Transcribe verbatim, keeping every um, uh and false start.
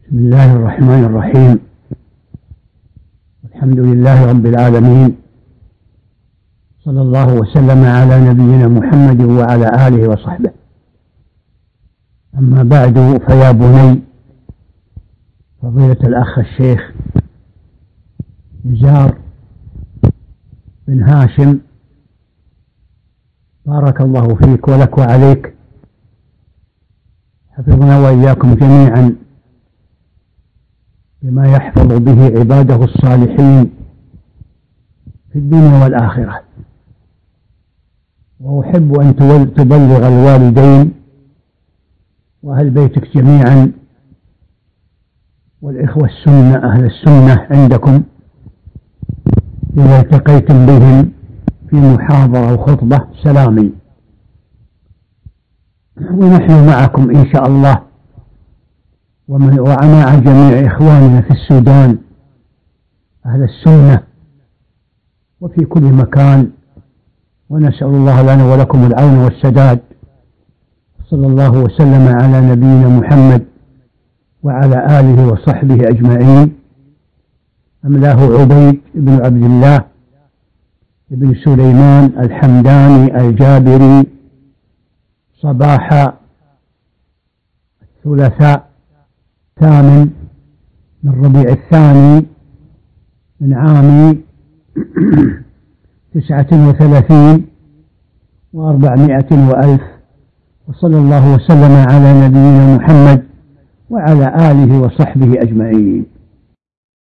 بسم الله الرحمن الرحيم. الحمد لله رب العالمين، صلى الله وسلم على نبينا محمد وعلى آله وصحبه. أما بعد، فيا بني فضيلة الأخ الشيخ نزار بن هاشم، بارك الله فيك ولك وعليك، حفظنا وإياكم جميعا بما يحفظ به عباده الصالحين في الدنيا والآخرة. وأحب أن تبلغ الوالدين وأهل بيتك جميعا والإخوة السنة أهل السنة عندكم إذا التقيتم بهم في محاضرة أو خطبة سلامي، ونحن معكم إن شاء الله ومع جميع إخواننا في السودان أهل السنة وفي كل مكان، ونسأل الله لنا ولكم العون والسداد. صلى الله وسلم على نبينا محمد وعلى آله وصحبه أجمعين. أملاه عبيد بن عبد الله بن سليمان الحمداني الجابري، صباح الثلاثاء الثامن من ربيع الثاني من عام تسعة وثلاثين وأربعمائة وألف، وصلى الله وسلم على نبينا محمد وعلى آله وصحبه أجمعين.